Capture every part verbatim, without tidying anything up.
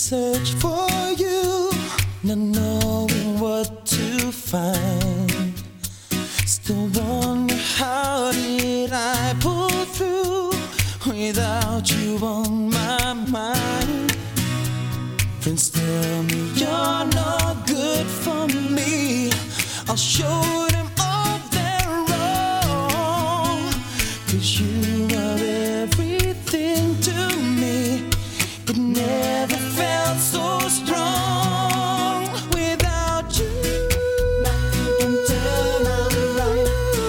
search for you, not knowing what to find. Still wonder how did I pull through without you on my mind. Friends tell me you're not good for me. I'll show them all they're wrong, 'cause you are everything to me. It never felt so strong without you. Nothing can turn out right.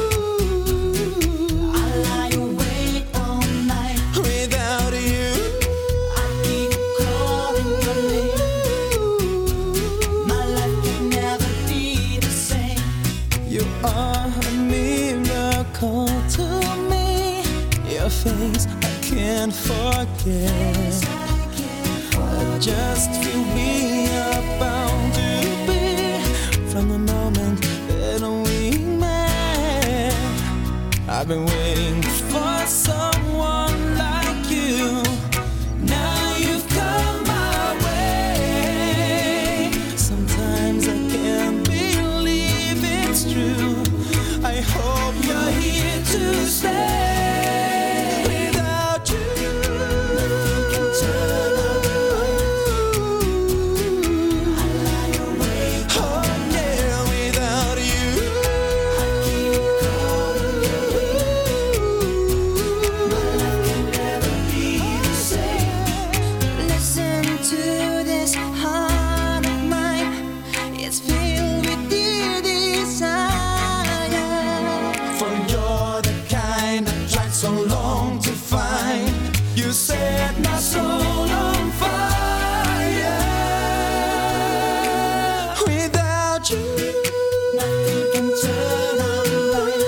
I lie awake all night without you. I keep calling your name. My life can never be the same. You are a miracle to me. Your face I can't forget. Just feel we are bound to be from the moment that we met. I've been waiting for someone like you. Now you've come my way. Sometimes I can't believe it's true. I hope you're here to stay. Without you, nothing can turn out. Set my soul on fire. Without you, nothing can turn out right.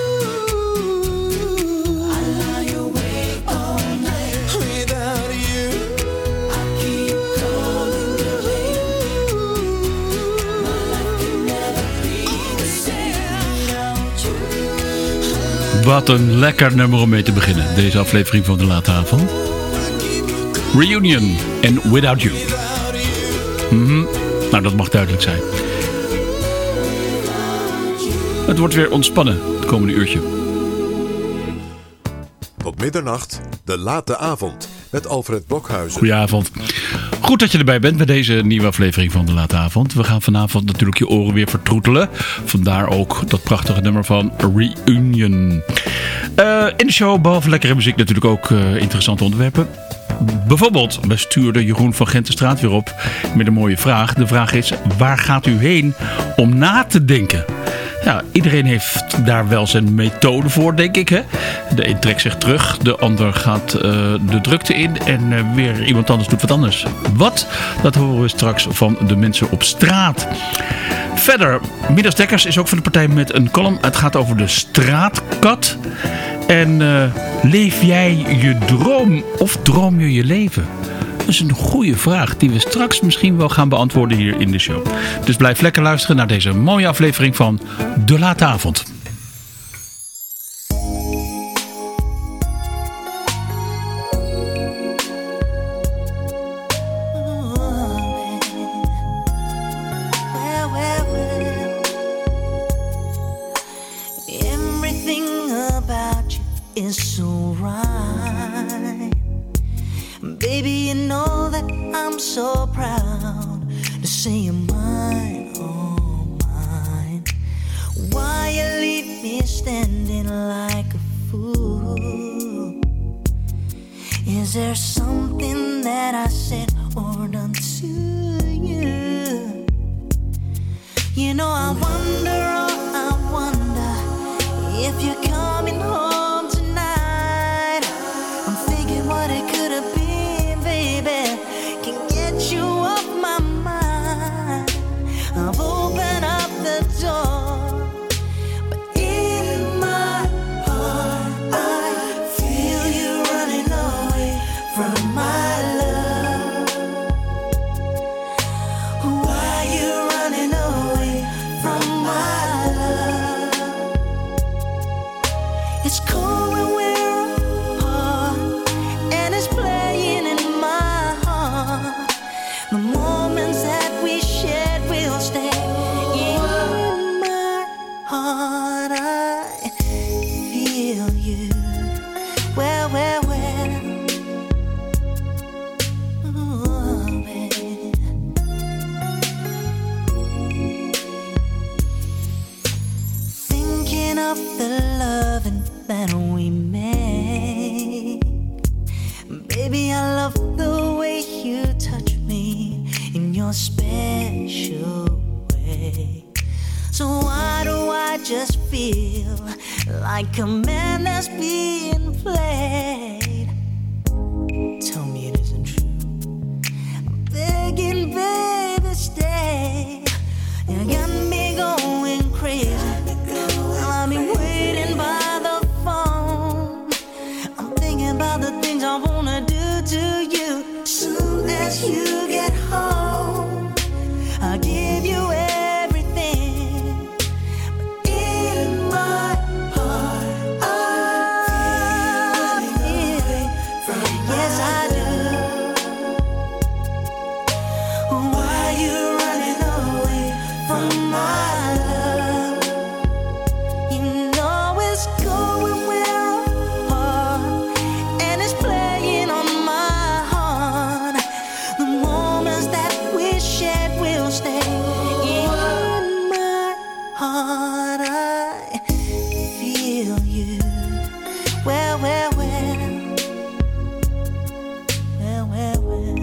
I lie awake all night without you. I keep calling your name. My life can never be the same without you. Wat een lekker nummer om mee te beginnen. Deze aflevering van De Late Avond. Reunion en Without You. Mm-hmm. Nou, dat mag duidelijk zijn. Het wordt weer ontspannen het komende uurtje. Tot middernacht, De Late Avond met Alfred Blokhuizen. Goedenavond. Goed dat je erbij bent bij deze nieuwe aflevering van De Late Avond. We gaan vanavond natuurlijk je oren weer vertroetelen. Vandaar ook dat prachtige nummer van Reunion. Uh, in de show, behalve lekkere muziek, natuurlijk ook uh, interessante onderwerpen. Bijvoorbeeld, we stuurden Jeroen van Gent de straat weer op met een mooie vraag. De vraag is, waar gaat u heen om na te denken? Ja, iedereen heeft daar wel zijn methode voor, denk ik. Hè? De een trekt zich terug, de ander gaat uh, de drukte in en uh, weer iemand anders doet wat anders. Wat? Dat horen we straks van de mensen op straat. Verder, Midas Dekkers is ook van de partij met een column. Het gaat over de straatkat. En uh, leef jij je droom of droom je je leven? Dat is een goede vraag die we straks misschien wel gaan beantwoorden hier in de show. Dus blijf lekker luisteren naar deze mooie aflevering van De Late Avond. Is so right, baby. You know that I'm so proud to say you're mine, oh mine. Why you leave me standing like a fool? Is there something that I said or done to you? You know I wonder, oh I wonder if you're coming home. What it could have been, baby, can get you off my mind. I've opened up the door, but in my heart I feel you running away from my love. Why you running away from my love? like a man that's being played. Tell me it isn't true. I'm begging, baby, stay. You got me going crazy. I'll be waiting by the phone. I'm thinking about the things I wanna do to you. Soon as you get home, I'll give you everything. But in my heart, I feel, yes I do. Why you running away from my love? You know it's going we're apart, and it's playing on my heart. The moments that we shared will stay in my heart. I feel you. Well, well, well. Well, well, well.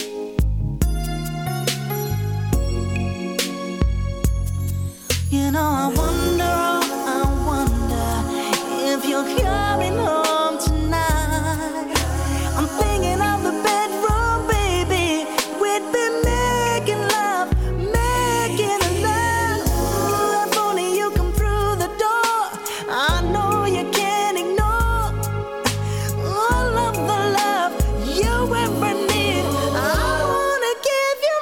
You know, I wonder, oh, I wonder if you're coming home tonight. I'm thinking of the bedroom, baby. We'd been making love, making love. Ooh, if only you come through the door. I know you can't ignore all of the love you ever need. I wanna give you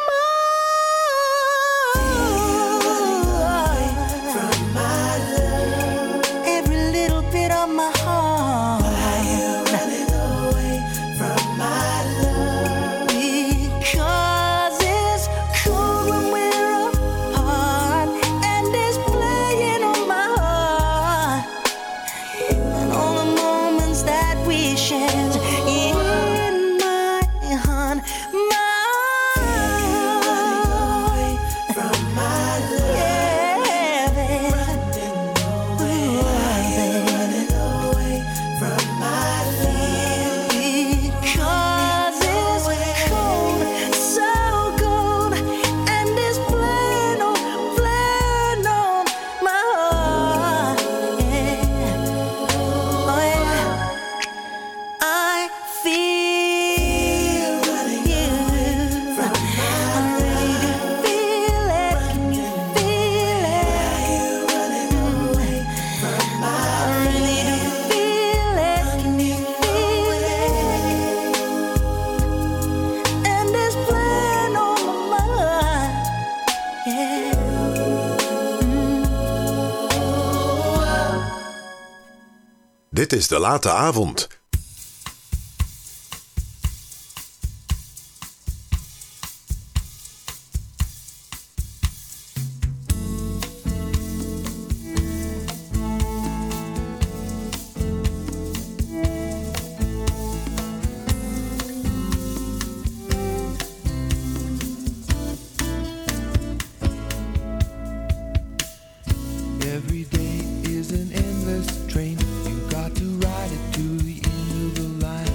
more from my love, every little bit of my heart. Why you running away from my love? Because it's cold when we're apart, and it's playing on my heart. And all the moments that we shared in my heart, my from my love. Yeah, baby. Running away from my love. Because it's cold, so cold, and it's playing on, playing on my heart. Yeah. Oh yeah. I feel you. I'm ready to feel it. Can you feel it? I'm ready to feel it. Can you feel it? And it's playing on my mind. Yeah. Dit is De Late Avond. Every day is an endless train. You got to ride it to the end of the line.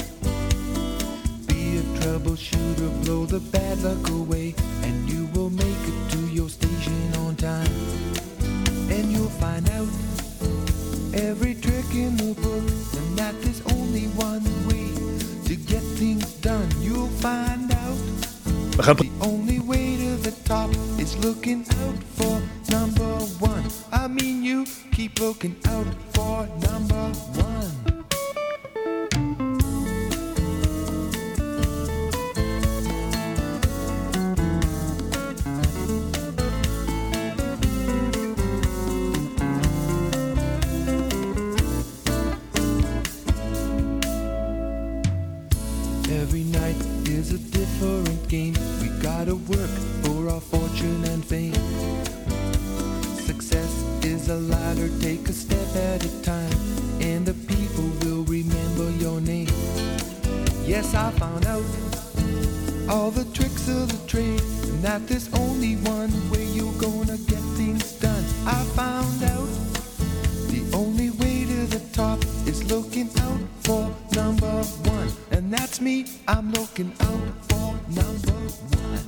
Be a troubleshooter, blow the bad luck away, and you will make it to your station on time. And you'll find out every trick in the book, and that there's only one way to get things done. You'll find out We gaan the only way to the top is looking out for number one. I mean, you keep looking out for number one. Every night is a different game. We gotta work for our fortune and fame. Success is a ladder, take a step at a time, and the people will remember your name. Yes, I found out all the tricks of the trade, and that there's only one way you're gonna get things done. I found out the only way to the top is looking out for number one, and that's me. I'm looking out for number one.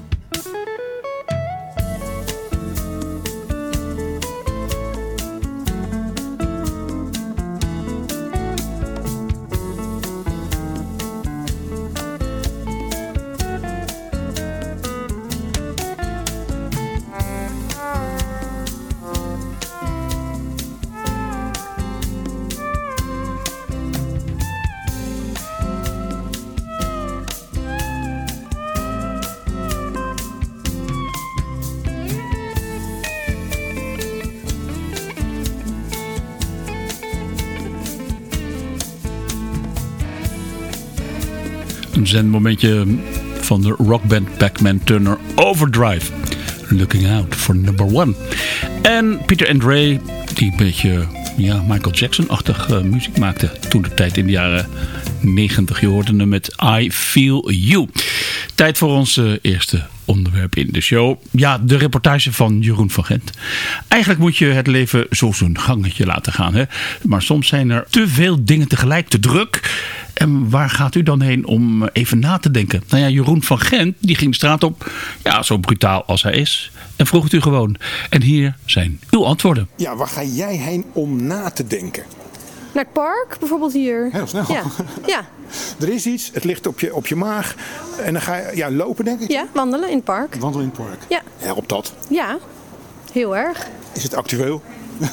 Een zendmomentje van de rockband Pac-Man Turner Overdrive. Looking out for number one. En Peter Andre, die een beetje ja, Michael Jackson-achtig uh, muziek maakte. Toen de tijd in de jaren negentig. Je hoorde hem met I Feel You. Tijd voor ons uh, eerste onderwerp in de show. Ja, de reportage van Jeroen van Gent. Eigenlijk moet je het leven zo zijn gangetje laten gaan. Hè? Maar soms zijn er te veel dingen tegelijk, te druk. En waar gaat u dan heen om even na te denken? Nou ja, Jeroen van Gent die ging de straat op. Ja, zo brutaal als hij is. En vroeg het u gewoon. En hier zijn uw antwoorden. Ja, waar ga jij heen om na te denken? Naar het park, bijvoorbeeld hier. Heel snel. Ja, ja. Er is iets, het ligt op je, op je maag. En dan ga je ja, lopen, denk ik. ja wandelen in het park. Wandelen in het park. Ja. Helpt dat? Ja, heel erg. Is het actueel? Uh,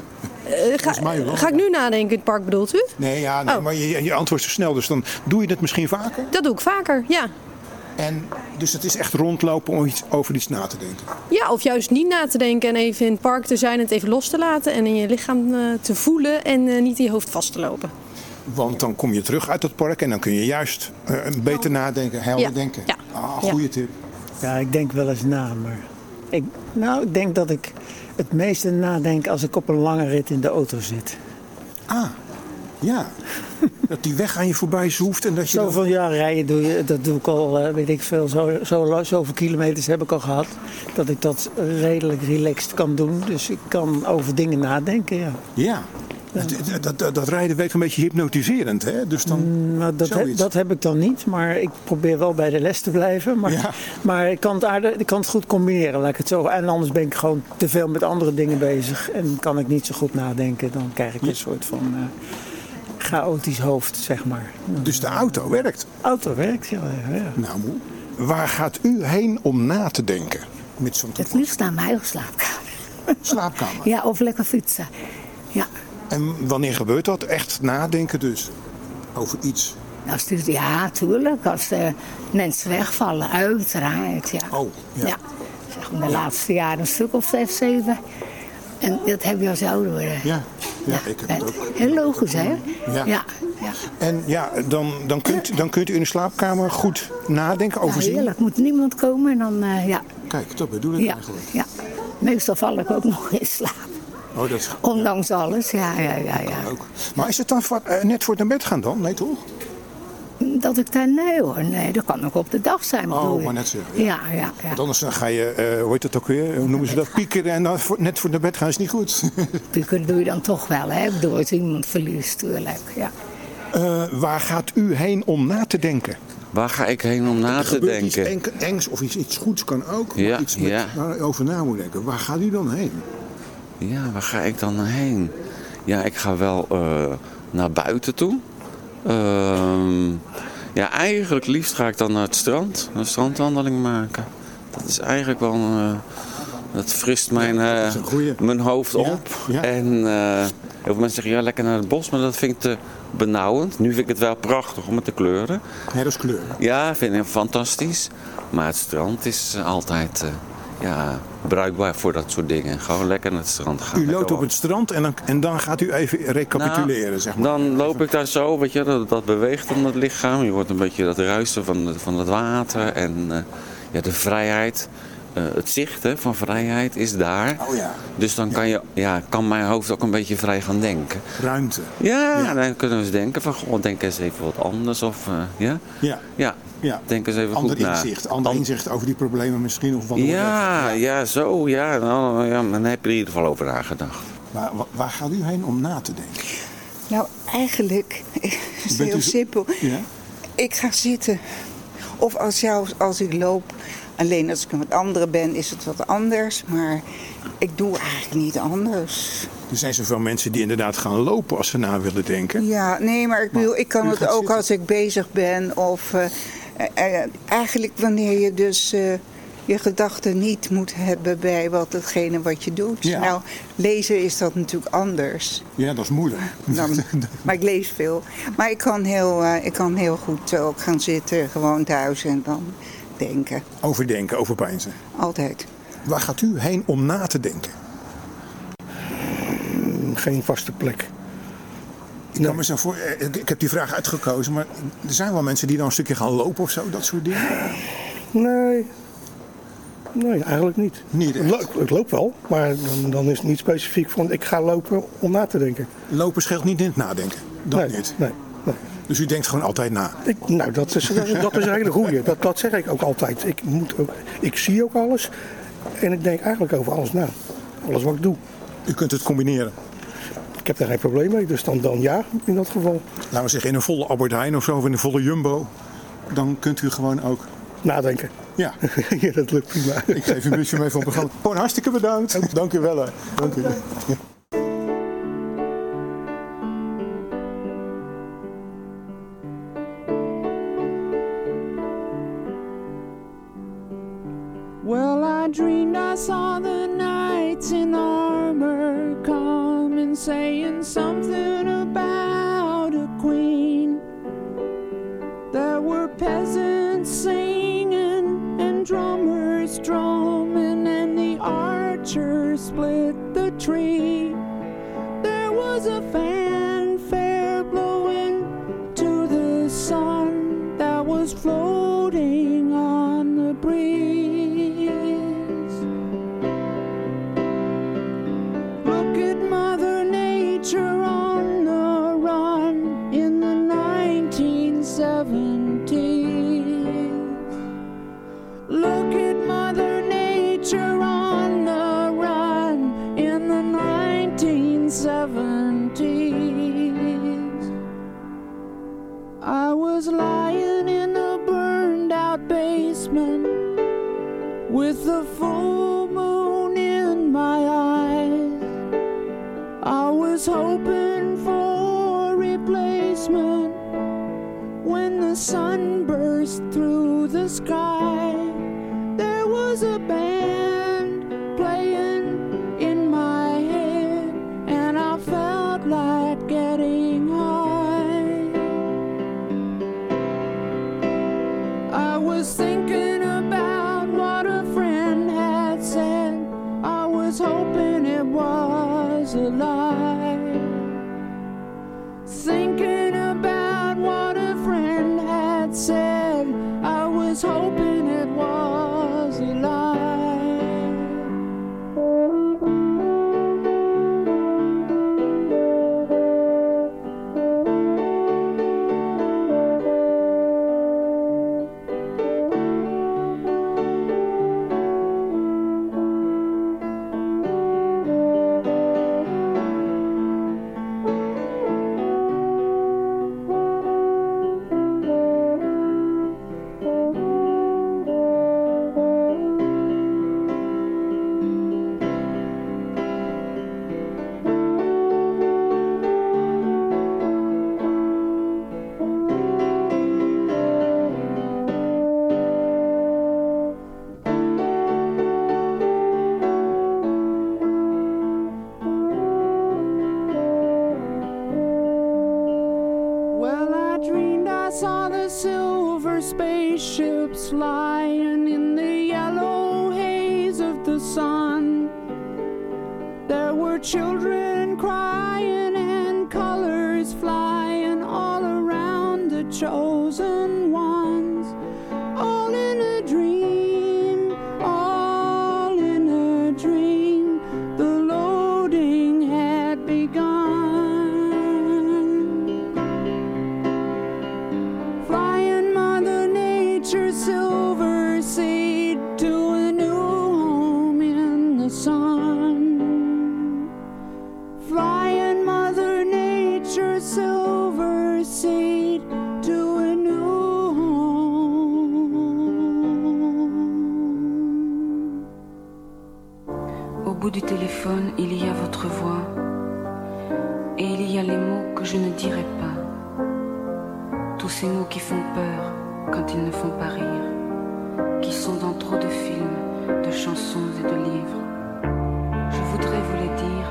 ga, mij wel. ga ik nu nadenken in het park, bedoelt u? Nee, ja, nee Oh. maar je, je antwoordt zo snel. Dus dan doe je dat misschien vaker. Dat doe ik vaker, ja. En, dus het is echt rondlopen om iets, over iets na te denken. Ja, of juist niet na te denken en even in het park te zijn en het even los te laten. En in je lichaam uh, te voelen en uh, niet in je hoofd vast te lopen. Want dan kom je terug uit het park en dan kun je juist uh, beter nadenken, helder Ja. denken. Ja. Ah, goede Ja. tip. Ja, ik denk wel eens na, maar ik, nou, ik denk dat ik het meeste nadenk als ik op een lange rit in de auto zit. Ah, ja. Dat die weg aan je voorbij zoeft en dat je dan... Zoveel jaar rijden doe je, dat doe ik al, uh, weet ik veel, zo, zo, zoveel kilometers heb ik al gehad. Dat ik dat redelijk relaxed kan doen. Dus ik kan over dingen nadenken, ja. Ja. Dat, dat, dat, dat rijden werkt een beetje hypnotiserend, hè? Dus dan Maar dat, heb, zoiets. dat heb ik dan niet, maar ik probeer wel bij de les te blijven. Maar, Ja. maar ik, kan het aardig, ik kan het goed combineren, laat ik het zo. En anders ben ik gewoon te veel met andere dingen bezig. En kan ik niet zo goed nadenken. Dan krijg ik een soort van uh, chaotisch hoofd, zeg maar. Dus de auto werkt. Auto werkt, ja. ja. Nou, moe. Waar gaat u heen om na te denken? Met zo'n Het liefst naar mijn eigen slaapkamer. slaapkamer. Ja, of lekker fietsen. Ja, En wanneer gebeurt dat? Echt nadenken dus? Over iets? als die, ja, tuurlijk. Als de mensen wegvallen, uiteraard. Ja. Oh, ja. Ja. Zeg maar de laatste jaren een stuk of zes, zeven. En dat heb je als ouder worden. Ja, ja, ik heb het ook. Heel logisch, hè? Ja. Ja, ja. En ja, dan, dan, kunt, dan kunt u in de slaapkamer goed nadenken, Ja, overzien. heerlijk. Moet niemand komen en dan, uh, ja. Kijk, dat bedoel ik Ja, eigenlijk. ja. Meestal val ik ook nog in slaap. Oh, dat is Ondanks alles, ja, ja, ja. ja. ook. Maar is het dan voor, uh, net voor het naar bed gaan dan? Nee, toch? Dat ik daar, nee hoor, nee, dat kan ook op de dag zijn. bedoel Oh, je. maar net zeggen. Ja. Ja, ja, ja. Want anders dan ga je, uh, hoe heet dat ook weer? Hoe noemen ze dat? Piekeren en dan voor, net voor naar bed gaan is niet goed. Piekeren doe je dan toch wel, hè? Ik bedoel, als iemand verliest, tuurlijk. Ja. Uh, waar gaat u heen om na te denken? Waar ga ik heen om na Er te gebeurt iets denken? enk- engs of iets, iets goeds kan ook. Maar Ja, iets met, ja. waar je over na moet denken. Waar gaat u dan heen? Ja, waar ga ik dan heen? Ja, ik ga wel uh, naar buiten toe. Uh, ja, eigenlijk liefst ga ik dan naar het strand. Een strandwandeling maken. Dat is eigenlijk wel... Uh, dat frist mijn, uh, is een goeie. mijn hoofd Ja, op. ja. En uh, heel veel mensen zeggen, ja, lekker naar het bos. Maar dat vind ik te benauwend. Nu vind ik het wel prachtig om het te kleuren. Nee, dat is kleur. Ja, vind ik fantastisch. Maar het strand is uh, altijd... Uh, ja, bruikbaar voor dat soort dingen. Gewoon lekker naar het strand gaan. U loopt Lekker op het strand en dan, en dan gaat u even recapituleren, Nou, zeg maar. Dan loop ik daar zo, weet je, dat, dat beweegt dan het lichaam. Je hoort een beetje dat ruisen van, van het water en uh, ja, de vrijheid. Uh, het zicht hè, van vrijheid is daar. Oh ja. Dus dan kan, je, ja, kan mijn hoofd ook een beetje vrij gaan denken. Ruimte. Ja, Ja. dan kunnen we eens denken van, goh, denk eens even wat anders. Of, uh, ja? Ja. Ja, Ja. denk eens even Ander goed na. inzicht. Ander An- inzicht over die problemen misschien. Of wat dan Ja, ook. ja, zo, ja. Nou, ja. Dan heb je er in ieder geval over nagedacht. Maar wa- waar gaat u heen om na te denken? Nou, eigenlijk is het Bent u heel zo- simpel. Ja? Ik ga zitten. Of als, jou, als ik loop, alleen als ik met anderen ben, is het wat anders. Maar ik doe eigenlijk niet anders. Er zijn zoveel mensen die inderdaad gaan lopen als ze na willen denken. Ja, nee, maar ik bedoel, ik kan u het gaat ook zitten. als ik bezig ben. Of uh, uh, eigenlijk wanneer je dus uh, je gedachten niet moet hebben bij wat hetgene wat je doet. Ja. Nou, lezen is dat natuurlijk anders. Ja, dat is moeilijk. Dan, maar ik lees veel. Maar ik kan heel, uh, ik kan heel goed ook gaan zitten, gewoon thuis en dan denken. Overdenken, overpeinzen. Altijd. Waar gaat u heen om na te denken? Geen vaste plek. Ik kan me zo voor, ik heb die vraag uitgekozen, maar er zijn wel mensen die dan een stukje gaan lopen of zo, dat soort dingen. Nee, nee eigenlijk niet. Niet het, lo- het loopt wel, maar dan, dan is het niet specifiek van ik ga lopen om na te denken. Lopen scheelt niet in het nadenken? Dat nee, niet? Nee, nee. Dus u denkt gewoon altijd na? Ik, nou, dat is, dat is een hele goeie. Dat, dat zeg ik ook altijd. Ik, moet ook, ik zie ook alles en ik denk eigenlijk over alles na. Alles wat ik doe. U kunt het combineren? Ik heb daar geen probleem mee, dus dan, dan ja, in dat geval. Laten we zeggen, in een volle Albert Heijn of zo, of in een volle Jumbo, dan kunt u gewoon ook... Nadenken. Ja. Ja, dat lukt prima. Ik geef u een beetje mee van het programma. Gewoon hartstikke bedankt. Dank u wel. Hè. Dank u. Ja. Well, I dreamed I saw the knights in armor coming, saying something about a queen. There were peasants singing and drummers drumming, and the archers split the tree. There was a fanfare blowing to the sun that was floating on the breeze. Look at Mother Nature on the run in the nineteen seventies. Look at Mother Nature on the run in the nineteen seventies. I was lying in a burned out basement with the full moon in my eyes. I was hoping for replacement when the sun burst through the sky. There was a band playing in my head, and I felt like getting high. I was thinking about what a friend had said. I was hoping it was a lie. Thinking about what a friend had said. I was hoping it was a lie. Well, I dreamed I saw the silver spaceships flying in the yellow haze of the sun. There were children crying and colors flying all around the chosen ones. All in a dream, all in a dream. The loading had begun. Flying Mother Nature's silver seed to a new home in the sun. Flying Mother Nature's silver seed to a new home. Au bout du téléphone, il y a votre voix. Et il y a les mots que je ne dirai pas. Tous ces mots qui font peur quand ils ne font pas rire. Qui sont dans trop de films, de chansons et de livres. Je voudrais vous les dire.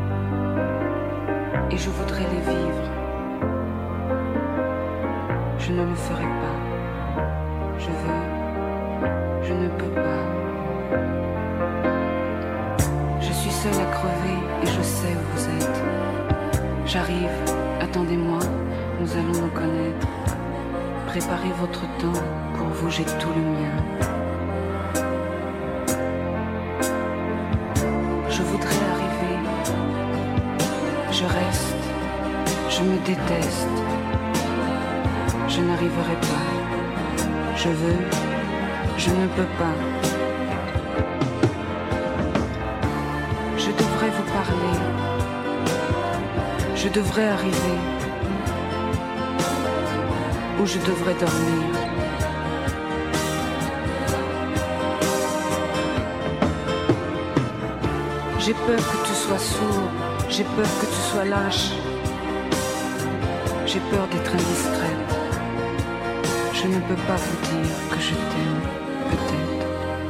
Et je voudrais les vivre. Je ne le ferai pas. Je veux. Je ne peux pas. Je suis seule à crever et je sais où vous êtes. J'arrive, attendez-moi, nous allons nous connaître. Préparez votre temps, pour vous j'ai tout le mien. Je voudrais arriver, je reste, je me déteste, je n'arriverai pas, je veux, je ne peux pas. Je devrais vous parler, je devrais arriver, ou je devrais dormir. J'ai peur que tu sois sourd, j'ai peur que tu sois lâche, j'ai peur d'être indiscrète. Je ne peux pas vous dire que je t'aime, peut-être.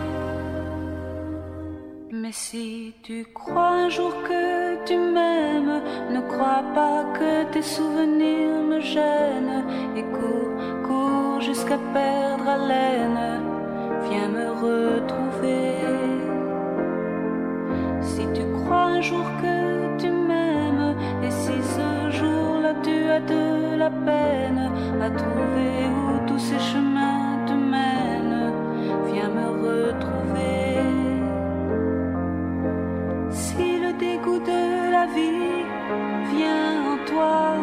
Mais si tu crois un jour que tu m'aimes, ne crois pas que tes souvenirs me gênent. Et cours, cours jusqu'à perdre haleine, viens me retrouver. Si tu crois un jour que tu m'aimes, et si ce jour-là tu as de la peine à trouver où tous ces chemins te mènent, viens me retrouver. Si le dégoût de la vie vient en toi,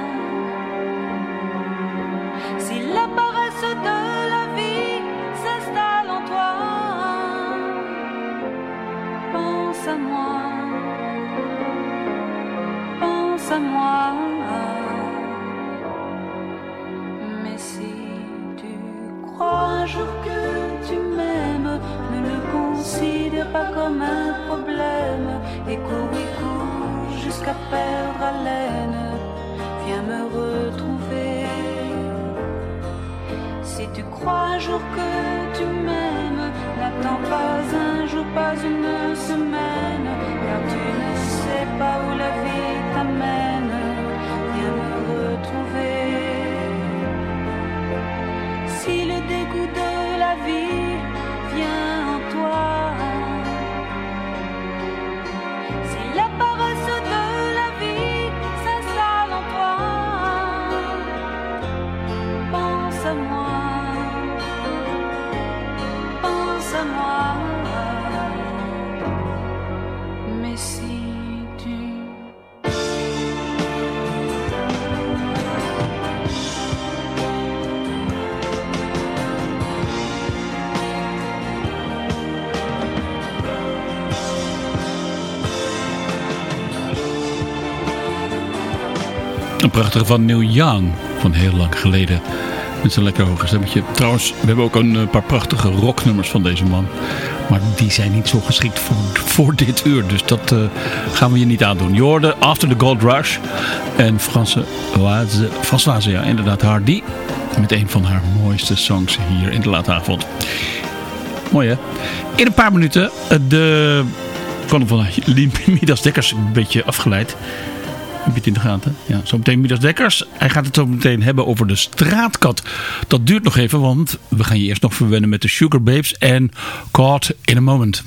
si la paresse de la vie s'installe en toi, pense à moi, pense à moi. Mais si tu crois un jour que tu m'aimes, ne le considère pas comme un problème. Et cours, et cours jusqu'à perdre haleine, viens me retrouver. Si tu crois un jour que tu m'aimes, n'attends pas un jour, pas une semaine, car tu ne sais pas où la vie t'amène, viens me retrouver. Si le dégoût de la vie vient en toi, si la paresse de la vie s'installe en toi, pense à moi, pense à moi. Mais si tu Een prachtige van Neil Young, van heel lang geleden. Met zijn lekker hoge stemmetje. Trouwens, we hebben ook een paar prachtige rocknummers van deze man. Maar die zijn niet zo geschikt voor, voor dit uur. Dus dat uh, gaan we je niet aandoen. Je hoorde After the Gold Rush. En Françoise, Françoise, ja, inderdaad, Hardy. Met een van haar mooiste songs hier in de late avond. Mooi hè? In een paar minuten de... Ik kwam van Midas Dekkers een beetje afgeleid. Heb je het in de gaten? Ja, zometeen Midas Dekkers. Hij gaat het zo meteen hebben over de straatkat. Dat duurt nog even, want we gaan je eerst nog verwennen met de Sugar Babes en Caught in a Moment.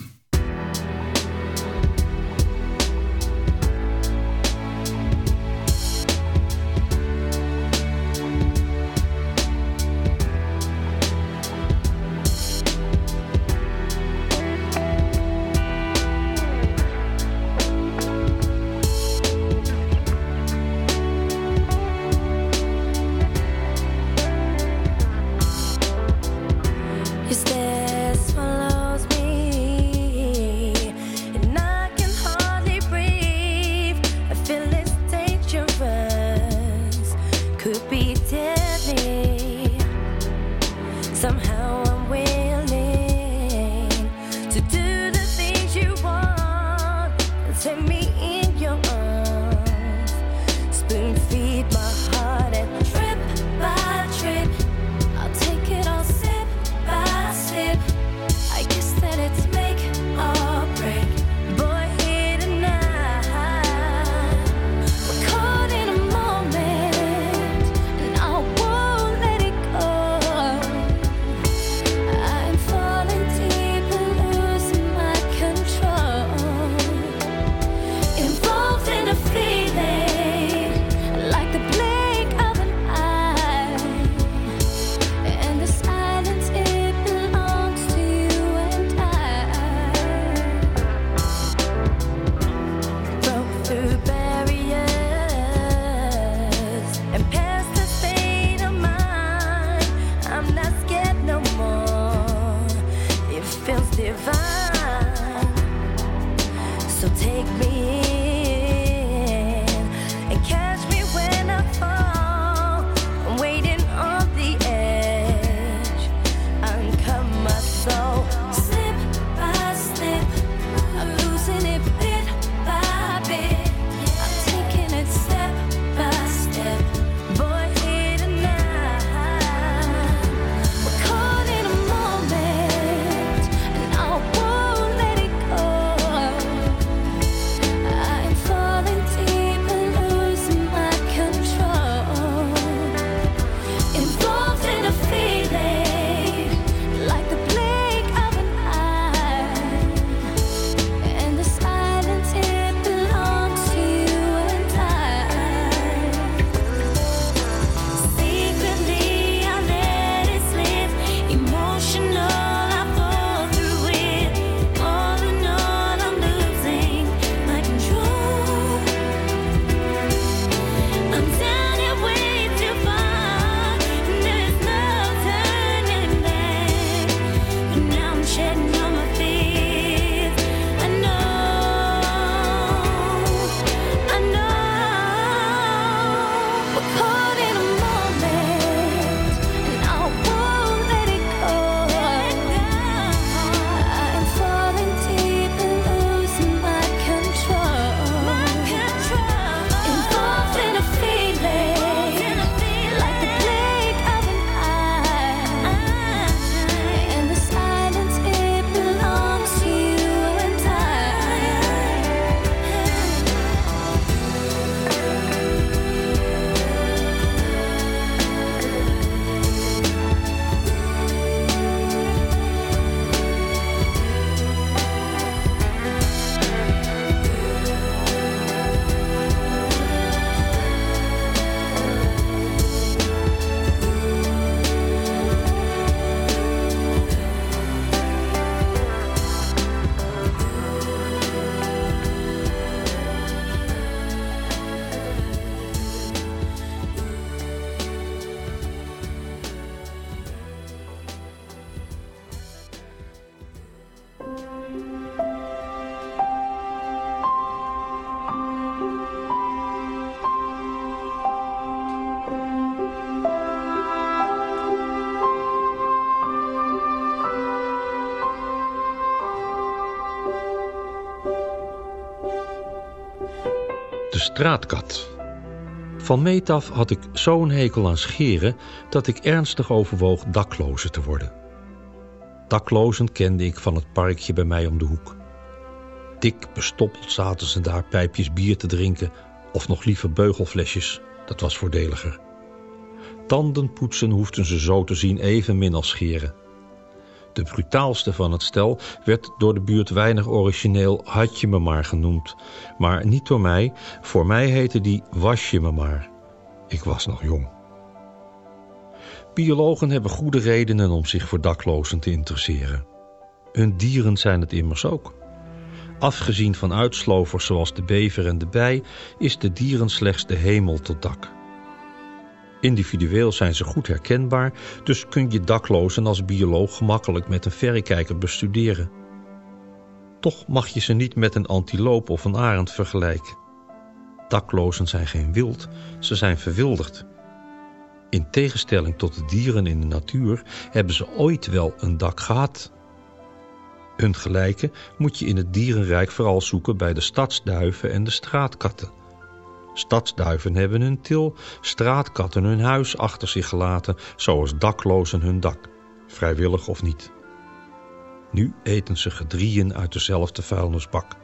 straatkat. Van meet af had ik zo'n hekel aan scheren dat ik ernstig overwoog dakloze te worden. Daklozen kende ik van het parkje bij mij om de hoek. Dik bestoppeld zaten ze daar pijpjes bier te drinken of nog liever beugelflesjes, dat was voordeliger. Tanden poetsen hoefden ze zo te zien evenmin als scheren. De brutaalste van het stel werd door de buurt weinig origineel had je me maar genoemd. Maar niet door mij, voor mij heette die was je me maar. Ik was nog jong. Biologen hebben goede redenen om zich voor daklozen te interesseren. Hun dieren zijn het immers ook. Afgezien van uitslovers zoals de bever en de bij, is de dieren slechts de hemel tot dak. Individueel zijn ze goed herkenbaar, dus kun je daklozen als bioloog gemakkelijk met een verrekijker bestuderen. Toch mag je ze niet met een antiloop of een arend vergelijken. Daklozen zijn geen wild, ze zijn verwilderd. In tegenstelling tot de dieren in de natuur hebben ze ooit wel een dak gehad. Hun gelijke moet je in het dierenrijk vooral zoeken bij de stadsduiven en de straatkatten. Stadsduiven hebben hun til, straatkatten hun huis achter zich gelaten, zoals daklozen hun dak, vrijwillig of niet. Nu eten ze gedrieën uit dezelfde vuilnisbak.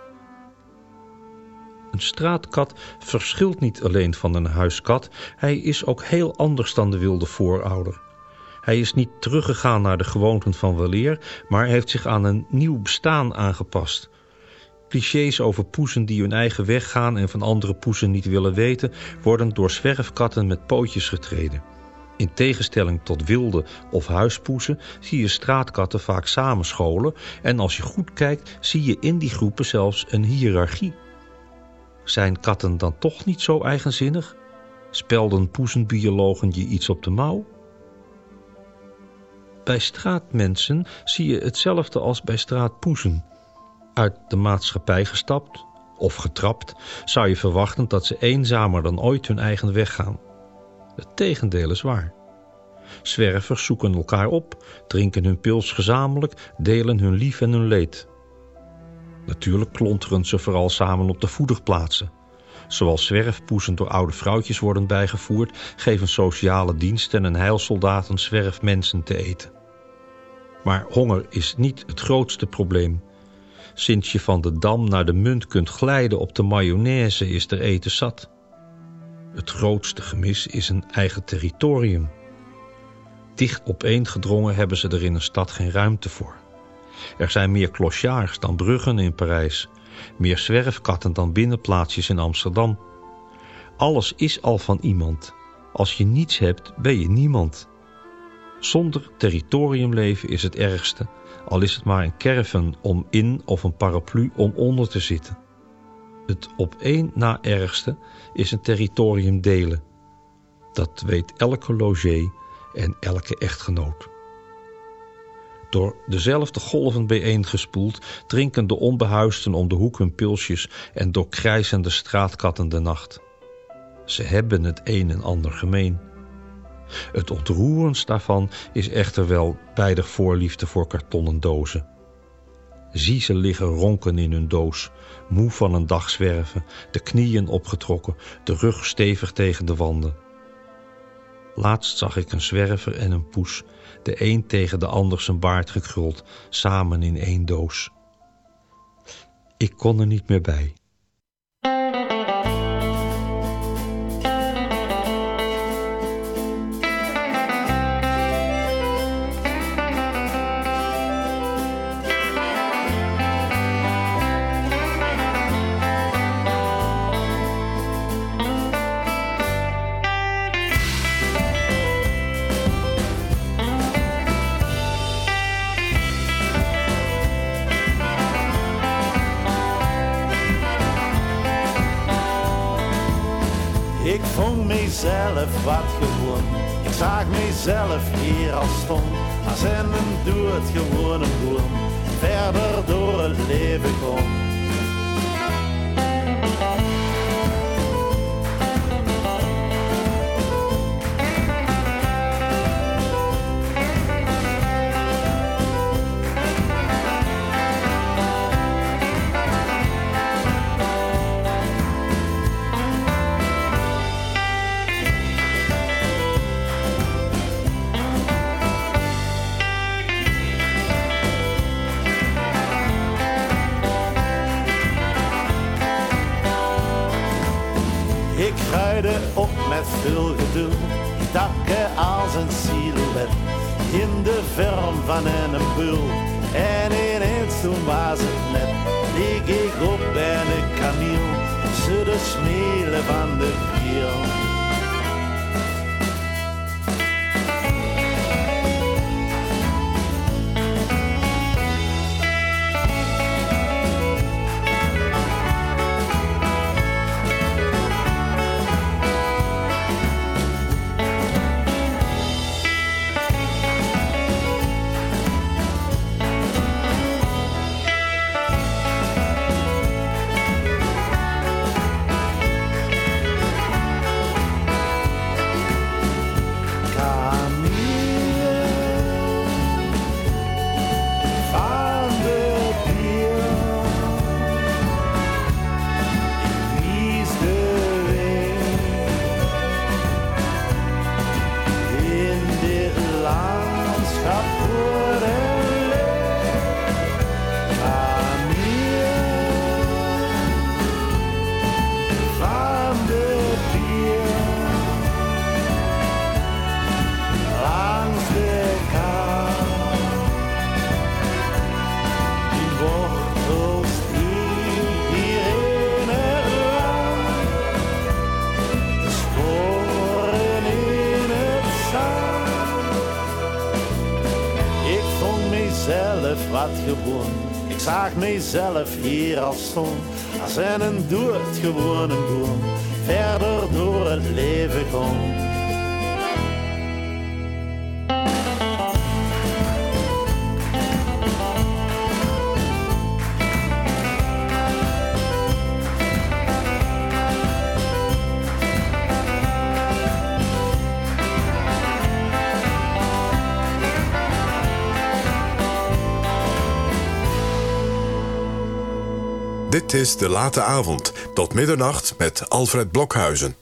Een straatkat verschilt niet alleen van een huiskat, hij is ook heel anders dan de wilde voorouder. Hij is niet teruggegaan naar de gewoonten van weleer, maar heeft zich aan een nieuw bestaan aangepast. Clichés over poezen die hun eigen weg gaan en van andere poezen niet willen weten, worden door zwerfkatten met pootjes getreden. In tegenstelling tot wilde of huispoezen zie je straatkatten vaak samenscholen en als je goed kijkt zie je in die groepen zelfs een hiërarchie. Zijn katten dan toch niet zo eigenzinnig? Spelden poezenbiologen je iets op de mouw? Bij straatmensen zie je hetzelfde als bij straatpoezen. Uit de maatschappij gestapt of getrapt zou je verwachten dat ze eenzamer dan ooit hun eigen weg gaan. Het tegendeel is waar. Zwervers zoeken elkaar op, drinken hun pils gezamenlijk, delen hun lief en hun leed. Natuurlijk klonteren ze vooral samen op de voederplaatsen. Zoals zwerfpoezen door oude vrouwtjes worden bijgevoerd, geven sociale diensten en heilsoldaten zwerfmensen te eten. Maar honger is niet het grootste probleem. Sinds je van de Dam naar de Munt kunt glijden op de mayonaise is er eten zat. Het grootste gemis is een eigen territorium. Dicht opeengedrongen hebben ze er in een stad geen ruimte voor. Er zijn meer clochards dan bruggen in Parijs, meer zwerfkatten dan binnenplaatsjes in Amsterdam. Alles is al van iemand. Als je niets hebt, ben je niemand. Zonder territoriumleven is het ergste, al is het maar een caravan om in of een paraplu om onder te zitten. Het op één na ergste is een territorium delen. Dat weet elke logé en elke echtgenoot. Door dezelfde golven bijeengespoeld drinken de onbehuisden om de hoek hun pilsjes en doorkrijzen de straatkatten de nacht. Ze hebben het een en ander gemeen. Het ontroerendst daarvan is echter wel beider voorliefde voor kartonnen dozen. Zie ze liggen ronken in hun doos, moe van een dag zwerven, de knieën opgetrokken, de rug stevig tegen de wanden. Laatst zag ik een zwerver en een poes, de een tegen de ander zijn baard gekruld, samen in één doos. Ik kon er niet meer bij. Ik vond mezelf wat gewoon. Ik zag mezelf hier als stond. Als een doodgewone boer. Verder door het leven kon. veel geduld. Ik dacht als een silhouet in de vorm van een bul. En ineens toen was het net, leek ik op bij een kamiel, tussen de smelen van de wiel. Wat gewoon, ik zag mezelf hier als stond, als een doodgewone boom, verder door het leven kon. Dit is De Late Avond, tot middernacht met Alfred Blokhuizen.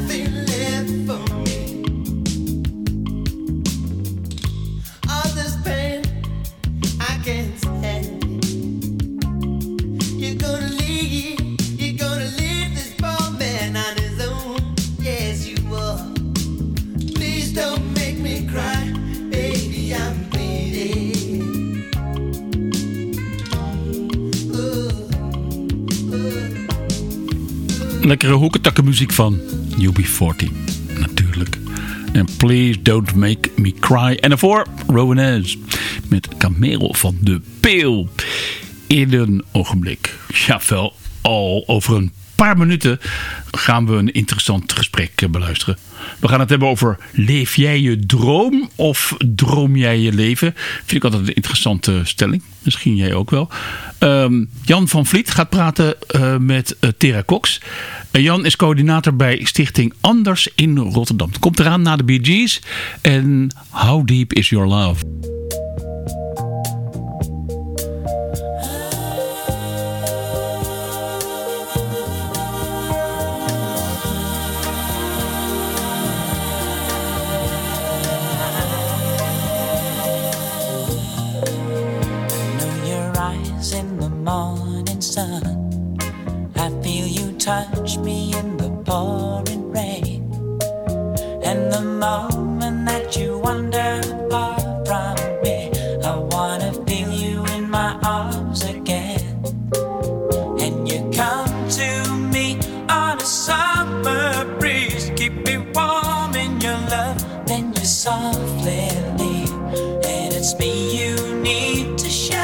All this pain Lekkere hoekentakken van U B veertig. Natuurlijk. En Please Don't Make Me Cry. En daarvoor Rowaness met Kameel van de Peel. In een ogenblik. Ja, wel al over een paar minuten gaan we een interessant gesprek beluisteren. We gaan het hebben over: leef jij je droom of droom jij je leven? Vind ik altijd een interessante stelling. Misschien jij ook wel. Um, Jan van Vliet gaat praten uh, met uh, Tera Cox. Uh, Jan is coördinator bij Stichting Anders in Rotterdam. Het komt eraan na de Bee Gees. En How Deep Is Your Love? Morning sun, I feel you touch me in the pouring rain, and the moment that you wander far from me, I wanna feel you in my arms again. And you come to me on a summer breeze, keep me warm in your love, then you softly leave, and it's me you need to show.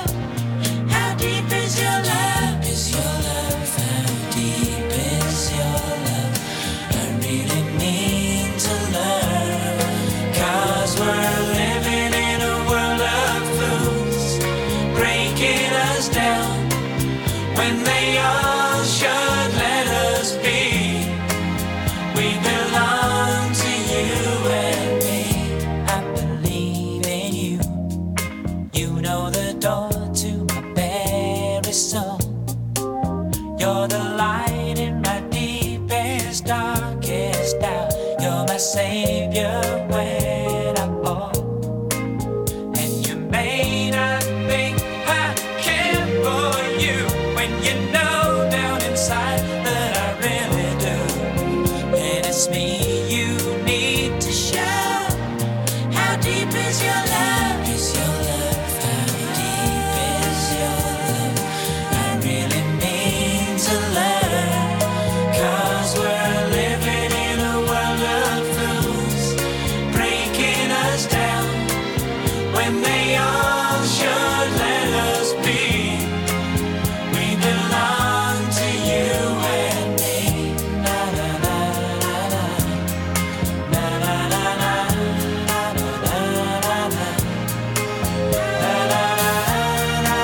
When they all should let us be, we belong to you and me. I believe in you. You know the door to my very soul. You're the light in my deepest, darkest doubt. You're my savior when I fall. And you may not think I care for you, when you know down inside that I really do. And it's me you need to show. How deep is your love? Is your love? How deep is your love? I really mean to learn, 'cause we're living in a world of fools, breaking us down when they all should let us be. We belong to you and me. Na na na na na. Na na na na. Na na na na na. Na na na na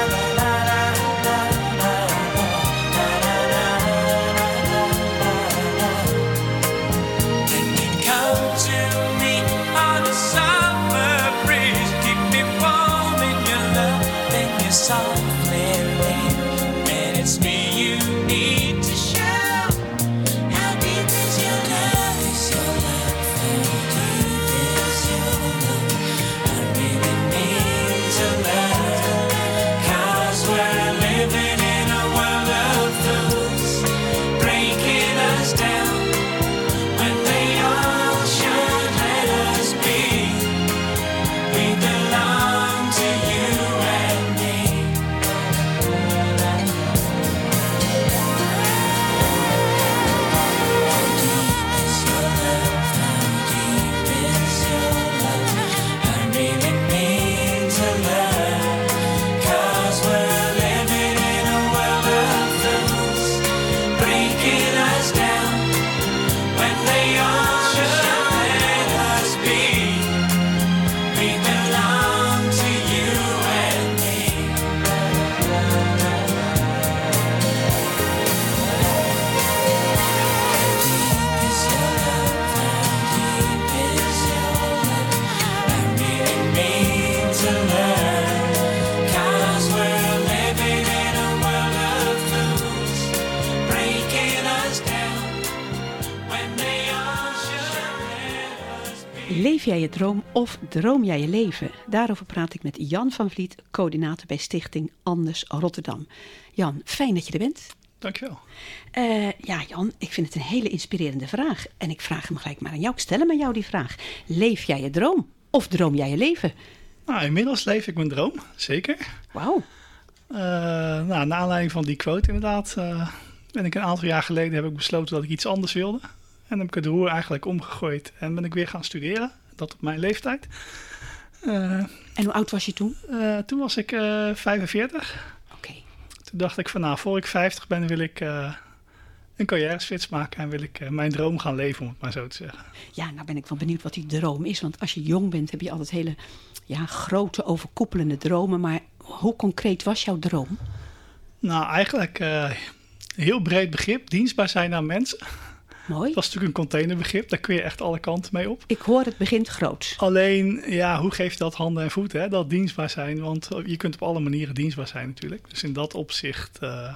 na. Then you come to me on a summer breeze, keep me warm in your love, then you softly leave. And it's me you need to show. How deep is your love? Is your love? How deep is your love? I really need to learn, 'cause we're living in a world of fools, breaking us down when they all should let us be. We belong to you and me. Leef jij je droom of droom jij je leven? Daarover praat ik met Jan van Vliet, coördinator bij Stichting Anders Rotterdam. Jan, fijn dat je er bent. Dankjewel. Uh, ja, Jan, ik vind het een hele inspirerende vraag. En ik vraag hem gelijk maar aan jou. Ik stel hem aan jou die vraag. Leef jij je droom of droom jij je leven? Nou, inmiddels leef ik mijn droom, zeker. Wauw. Uh, nou, naar aanleiding van die quote inderdaad... Uh, ben ik een aantal jaar geleden heb ik besloten dat ik iets anders wilde. En dan heb ik het roer eigenlijk omgegooid en ben ik weer gaan studeren. Dat op mijn leeftijd. Uh, en hoe oud was je toen? Uh, toen was ik uh, vijfenveertig. Oké. Okay. Toen dacht ik van nou, voor ik vijftig ben wil ik uh, een carrière-switch maken. En wil ik uh, mijn droom gaan leven, om het maar zo te zeggen. Ja, nou ben ik wel benieuwd wat die droom is. Want als je jong bent heb je altijd hele ja, grote overkoepelende dromen. Maar hoe concreet was jouw droom? Nou, eigenlijk uh, een heel breed begrip. Dienstbaar zijn aan mensen. Mooi. Dat was natuurlijk een containerbegrip. Daar kun je echt alle kanten mee op. Ik hoor het begint groot. Alleen, ja, hoe geef je dat handen en voeten? Hè? Dat dienstbaar zijn. Want je kunt op alle manieren dienstbaar zijn natuurlijk. Dus in dat opzicht uh,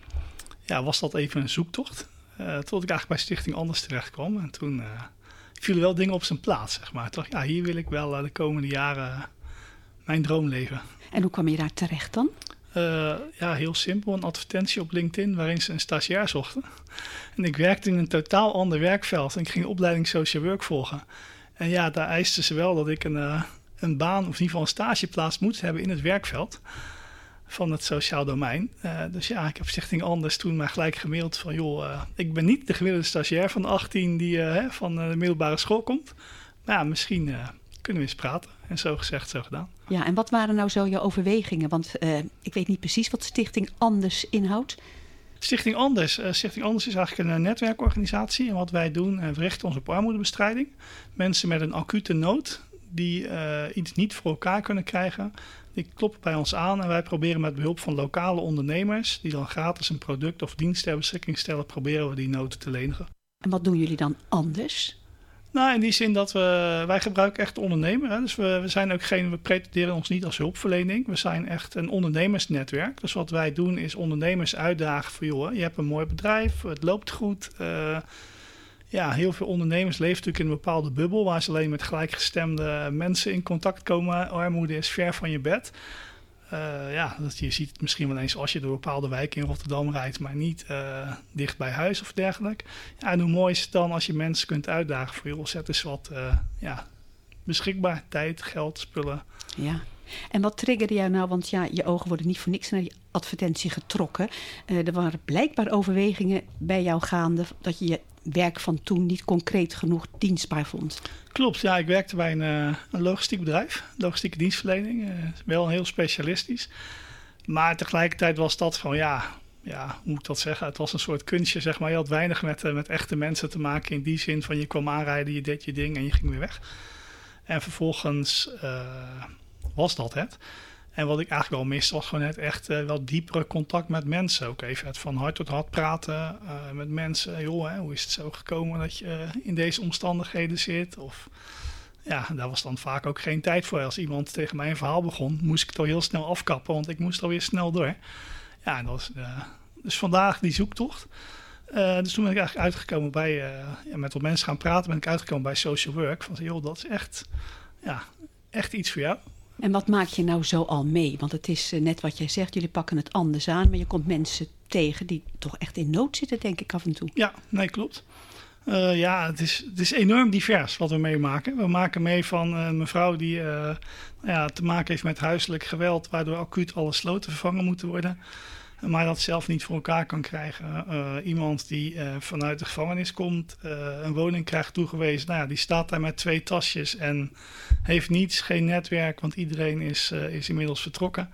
ja, was dat even een zoektocht. Uh, tot ik eigenlijk bij Stichting Anders terecht kwam. En toen uh, vielen wel dingen op zijn plaats, zeg maar. Toen dacht ik, ja, hier wil ik wel uh, de komende jaren mijn droom leven. En hoe kwam je daar terecht dan? Uh, ja, heel simpel. Een advertentie op LinkedIn waarin ze een stagiair zochten. En ik werkte in een totaal ander werkveld. En ik ging de opleiding Social Work volgen. En ja, daar eisten ze wel dat ik een, uh, een baan of in ieder geval een stageplaats moest hebben in het werkveld van het sociaal domein. Uh, dus ja, ik heb Stichting Anders toen maar gelijk gemaild van joh, uh, ik ben niet de gemiddelde stagiair van achttien die uh, hè, van de middelbare school komt. Maar ja, misschien uh, kunnen we eens praten. En zo gezegd, zo gedaan. Ja, en wat waren nou zo je overwegingen? Want uh, ik weet niet precies wat Stichting Anders inhoudt. Stichting Anders. Uh, Stichting Anders is eigenlijk een netwerkorganisatie. En wat wij doen, uh, we richten ons op armoedebestrijding. Mensen met een acute nood die uh, iets niet voor elkaar kunnen krijgen, die kloppen bij ons aan. En wij proberen met behulp van lokale ondernemers, die dan gratis een product of dienst ter beschikking stellen, proberen we die nood te lenigen. En wat doen jullie dan anders? Nou, in die zin dat we, wij gebruiken echt de ondernemer. Hè? Dus we, we zijn ook geen, we pretenderen ons niet als hulpverlening. We zijn echt een ondernemersnetwerk. Dus wat wij doen is ondernemers uitdagen voor, joh, je hebt een mooi bedrijf, het loopt goed. Uh, ja, heel veel ondernemers leven natuurlijk in een bepaalde bubbel waar ze alleen met gelijkgestemde mensen in contact komen. Armoede is ver van je bed. Uh, ja, dat, je ziet het misschien wel eens als je door bepaalde wijken in Rotterdam rijdt, maar niet uh, dicht bij huis of dergelijke. Ja, en hoe mooi is het dan als je mensen kunt uitdagen voor, joh, zet eens wat uh, ja, beschikbaar, tijd, geld, spullen. Ja, en wat triggerde jou nou, want ja, je ogen worden niet voor niks naar die advertentie getrokken. Uh, er waren blijkbaar overwegingen bij jou gaande dat je je werk van toen niet concreet genoeg dienstbaar vond. Klopt, ja, ik werkte bij een, uh, een logistiek bedrijf, logistieke dienstverlening, uh, wel heel specialistisch. Maar tegelijkertijd was dat van, ja, ja, hoe moet ik dat zeggen? Het was een soort kunstje, zeg maar. Je had weinig met, uh, met echte mensen te maken in die zin van je kwam aanrijden, je deed je ding en je ging weer weg. En vervolgens uh, was dat het. En wat ik eigenlijk wel miste was gewoon het echt uh, wel diepere contact met mensen. Ook even het van hart tot hart praten uh, met mensen. Joh, hè, hoe is het zo gekomen dat je uh, in deze omstandigheden zit? Of ja, daar was dan vaak ook geen tijd voor. Als iemand tegen mij een verhaal begon, moest ik het al heel snel afkappen, want ik moest alweer snel door. Ja, en dat was, uh, dus vandaag die zoektocht. Uh, dus toen ben ik eigenlijk uitgekomen bij, uh, ja, met wat mensen gaan praten, ben ik uitgekomen bij Social Work. Van joh, dat is echt, ja, echt iets voor jou. En wat maak je nou zo al mee? Want het is uh, net wat jij zegt, jullie pakken het anders aan, maar je komt mensen tegen die toch echt in nood zitten, denk ik af en toe. Ja, nee, klopt. Uh, ja, het is, het is enorm divers wat we meemaken. We maken mee van een mevrouw die uh, ja, te maken heeft met huiselijk geweld, waardoor acuut alle sloten vervangen moeten worden, maar dat zelf niet voor elkaar kan krijgen. Uh, iemand die uh, vanuit de gevangenis komt, uh, een woning krijgt toegewezen. Nou ja, die staat daar met twee tasjes en heeft niets, geen netwerk, want iedereen is, uh, is inmiddels vertrokken.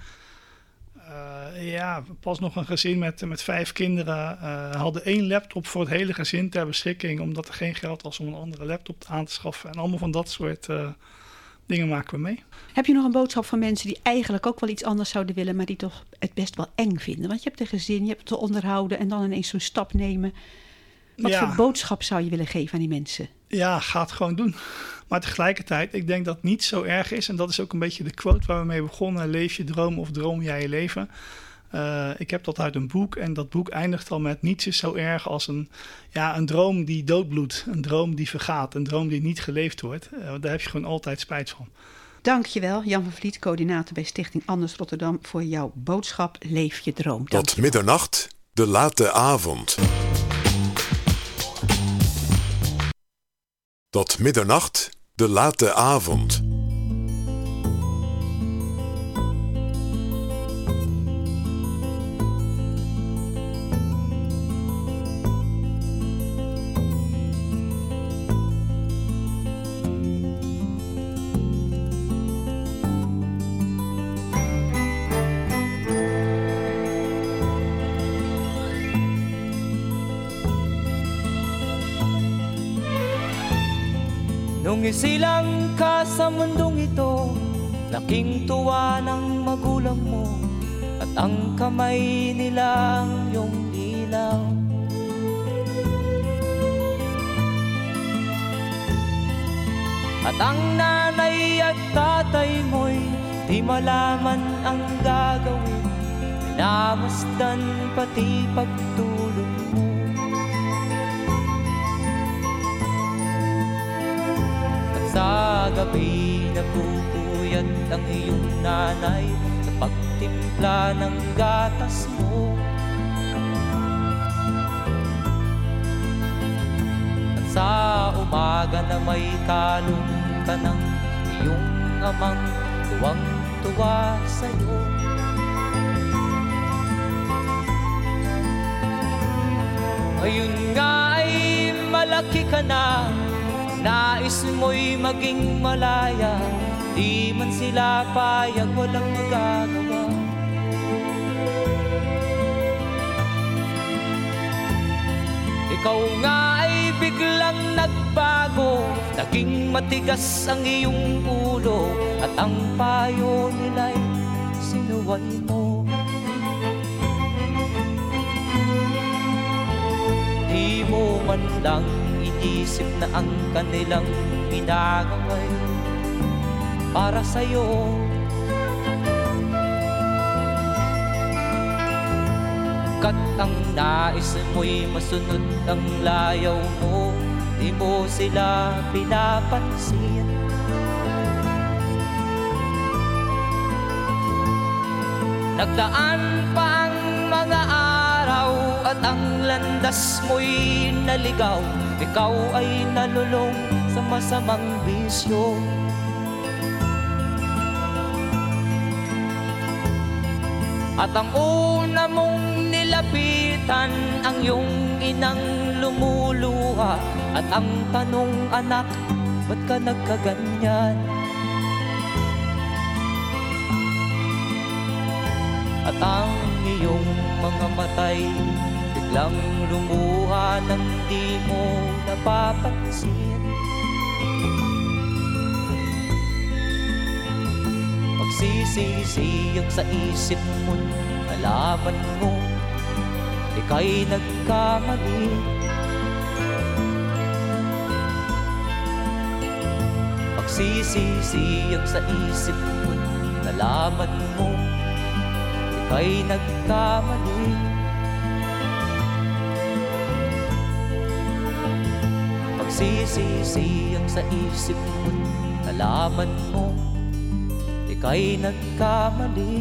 Uh, ja, pas nog een gezin met, met vijf kinderen uh, hadden één laptop voor het hele gezin ter beschikking, omdat er geen geld was om een andere laptop aan te schaffen. En allemaal van dat soort uh, dingen maken we mee. Heb je nog een boodschap van mensen die eigenlijk ook wel iets anders zouden willen, maar die toch het best wel eng vinden? Want je hebt een gezin, je hebt het te onderhouden en dan ineens zo'n stap nemen. Wat ja. voor boodschap zou je willen geven aan die mensen? Ja, ga het gewoon doen. Maar tegelijkertijd, ik denk dat het niet zo erg is. En dat is ook een beetje de quote waar we mee begonnen. Leef je droom of droom jij je leven. Uh, ik heb dat uit een boek. En dat boek eindigt al met niets is zo erg als een, ja, een droom die doodbloedt. Een droom die vergaat. Een droom die niet geleefd wordt. Uh, daar heb je gewoon altijd spijt van. Dankjewel, Jan van Vliet, coördinator bij Stichting Anders Rotterdam, voor jouw boodschap Leef je droom. Dankjewel. Tot middernacht, de late avond. Tot middernacht, de late avond. Sumisilang ka sa mundong ito, laking tuwa ng magulang mo, at ang kamay nila ang iyong ilaw. At ang nanay at tatay mo'y di malaman ang gagawin, namasdan pati pagtulog mo. Sa gabi napupuyat ang iyong nanay sa pagtimpla ng gatas mo. At sa umaga na may kalong ka ng iyong amang tuwang-tuwa sa'yo. Ngayon nga ay malaki ka na, nais mo'y maging malaya, di man sila payag, walang magagawa. Ikaw nga ay biglang nagbago, naging matigas ang iyong ulo, at ang payo nila'y sinuway mo. Di mo man lang inisip na ang kanilang pinagaway para sa'yo. Kat ang nais mo'y masunod ang layaw mo, di mo sila pinapansin. Nagdaan pa ang mga araw at ang landas mo'y naligaw, ikaw ay nalulong sa masamang bisyo. At ang una mong nilapitan ang iyong inang lumuluha, at ang tanong, anak, ba't ka nagkaganyan? At ang iyong mga matay biglang lumuha nang di mo napapansin. Magsisisiyag sa isip mo, nalaman mo ika'y nagkamali. Magsisisiyag sa isip mo, nalaman mo ika'y nagkamali. Magsisisiyag sa isip mo, nalaman mo ika'y nagkamali.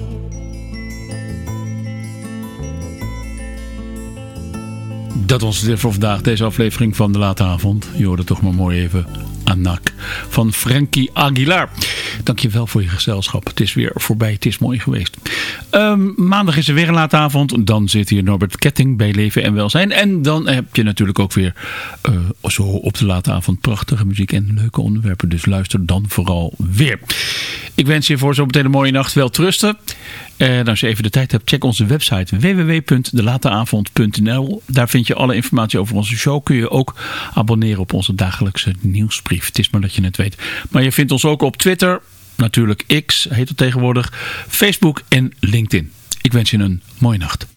Dat was het weer voor vandaag, deze aflevering van De Late Avond. Je hoorde toch maar mooi even Anak van Frankie Aguilar. Dankjewel voor je gezelschap. Het is weer voorbij, het is mooi geweest. Um, maandag is er weer een Late Avond. Dan zit hier Norbert Ketting bij Leven en Welzijn. En dan heb je natuurlijk ook weer uh, zo op de Late Avond prachtige muziek en leuke onderwerpen. Dus luister dan vooral weer. Ik wens je voor zo meteen een mooie nacht wel trusten. En als je even de tijd hebt, check onze website w w w punt de late avond punt n l. Daar vind je alle informatie over onze show. Kun je ook abonneren op onze dagelijkse nieuwsbrief. Het is maar dat je het weet. Maar je vindt ons ook op Twitter, natuurlijk X heet het tegenwoordig, Facebook en LinkedIn. Ik wens je een mooie nacht.